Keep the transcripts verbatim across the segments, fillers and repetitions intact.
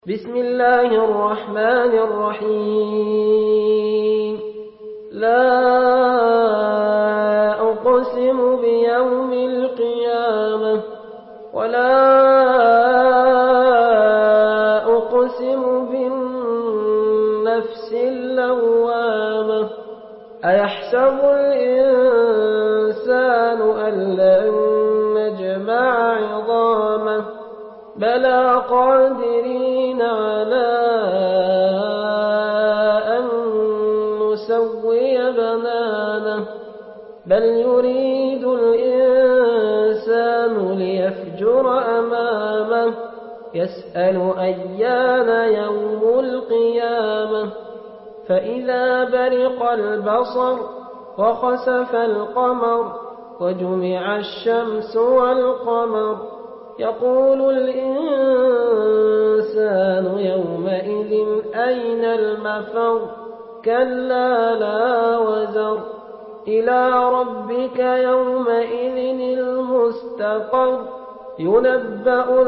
بسم الله الرحمن الرحيم لا أقسم بيوم القيامة ولا أقسم بالنفس اللوامة أيحسب الإنسان أن لن نجمع عظامه بلى قادرين على أن نسوي بنانه بل يريد الإنسان ليفجر أمامه يسأل أيان يوم القيامة فإذا برق البصر وخسف القمر وجمع الشمس والقمر يقول الإنسان يومئذ أين المفر كلا لا وزر إلى ربك يومئذ المستقر ينبأ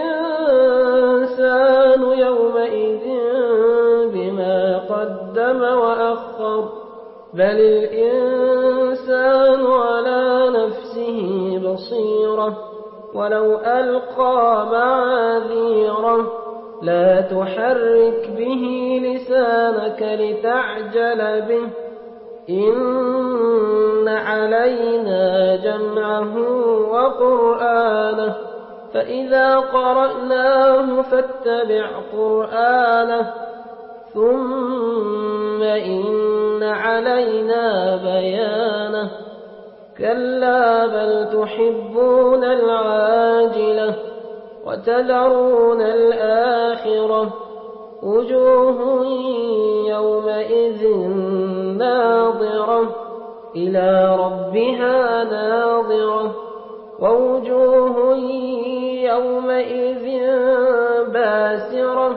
الإنسان يومئذ بما قدم وأخر بل الإنسان على نفسه بصيرة ولو ألقى معاذيره لا تحرك به لسانك لتعجل به إن علينا جمعه وقرآنه فإذا قرأناه فاتبع قرآنه ثم إن علينا بيانه كلا بل تحبون العاجلة وتذرون الآخرة وجوه يومئذ ناظرة إلى ربها ناظرة ووجوه يومئذ باسرة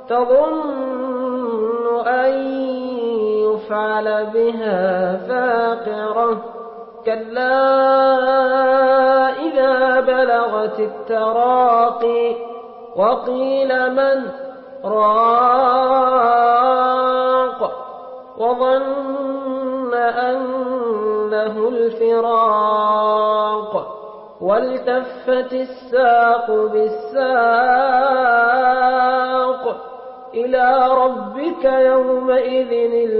تظن أن يفعل بها فاقرة كلا إذا بلغت التراقي وقيل من راق وظن أنه الفراق والتفت الساق بالساق إلى ربك يومئذ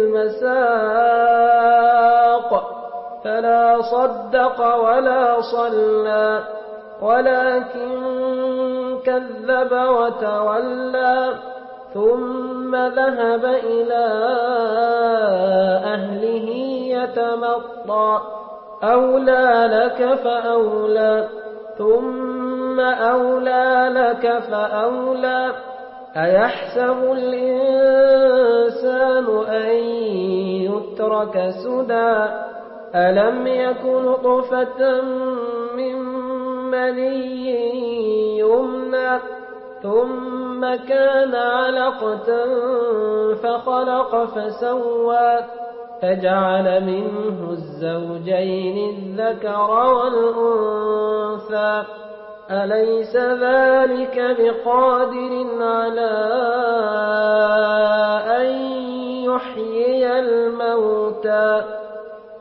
المساق فلا صدق ولا صلى ولكن كذب وتولى ثم ذهب إلى أهله يتمطى أولى لك فأولى ثم أولى لك فأولى أيحسب الإنسان أن يترك سدى ألم يكن نطفة من مني يمنى ثم كان علقة فخلق فسوى فجعل منه الزوجين الذكر والأنثى أليس ذلك بقادر على أن يحيي الموتى